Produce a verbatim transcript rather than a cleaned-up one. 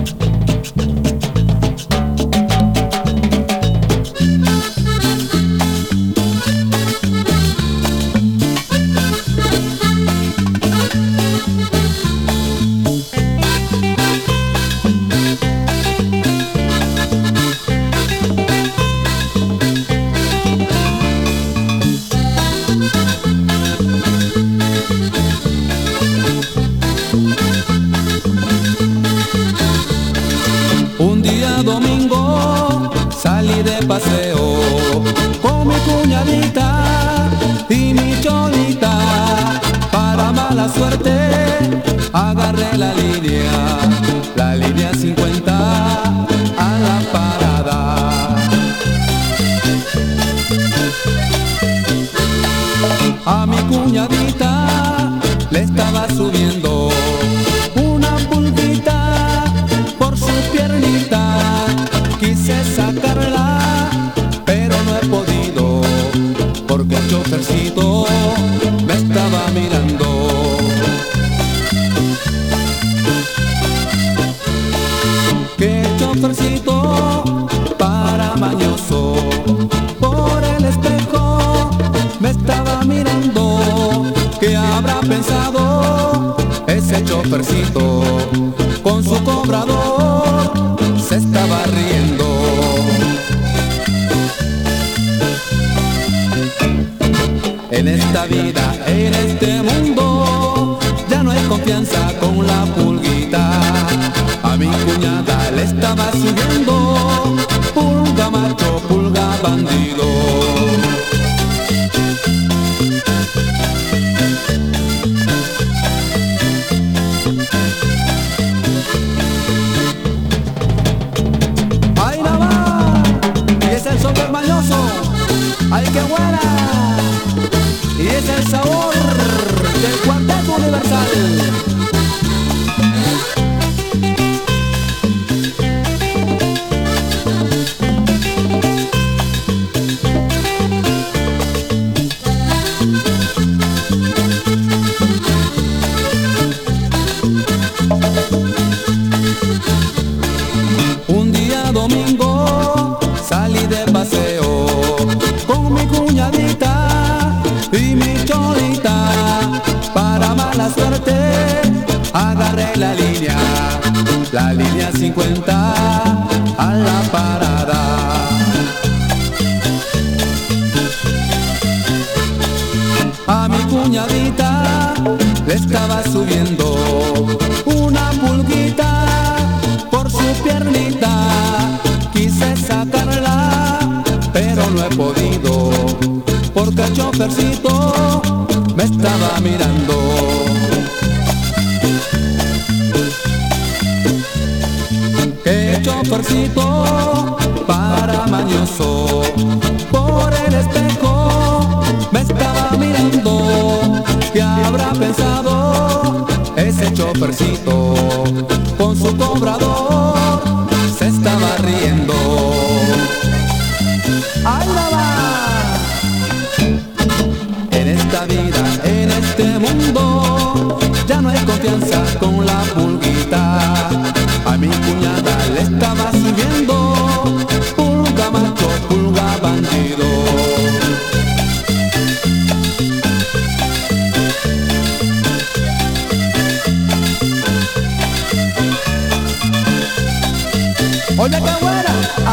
Domingo salí de paseo con mi cuñadita y mi cholita. Para mala suerte agarré la línea, la línea cincuenta a la parada. A mi cuñadita le estaba subiendo una pulguita por su piernita. Quise sacarla, pero no he podido, porque el chofercito me estaba mirando. Que el chofercito para mañoso, por el espejo me estaba mirando. ¿Qué habrá pensado ese chofercito? Con su cobrador se estaba riendo. En esta vida, en este mundo, ya no hay confianza con la pulguita. A mi cuñada le estaba subiendo pulga macho, pulga bandido. ¡Ay, qué buena! Y es el sabor del Cuarteto Universal. Un día domingo salí de paseo con mi cuñadita y mi cholita. Para mala suerte agarré la línea, la línea cincuenta a la parada. A mi cuñadita le estaba subiendo una pulguita por su piernita. Quise sacarla, pero no he podido, porque el chofercito me estaba mirando. Que el chofercito para mañoso, por el espejo me estaba mirando. ¿Qué habrá pensado ese chofercito? Con su cobrador se estaba riendo. ¡Ay, la va! En esta vida, en este mundo, ya no hay confianza con la pulguita. A mi cuñada le estaba subiendo pulga macho, pulga bandido. Oye, qué buena.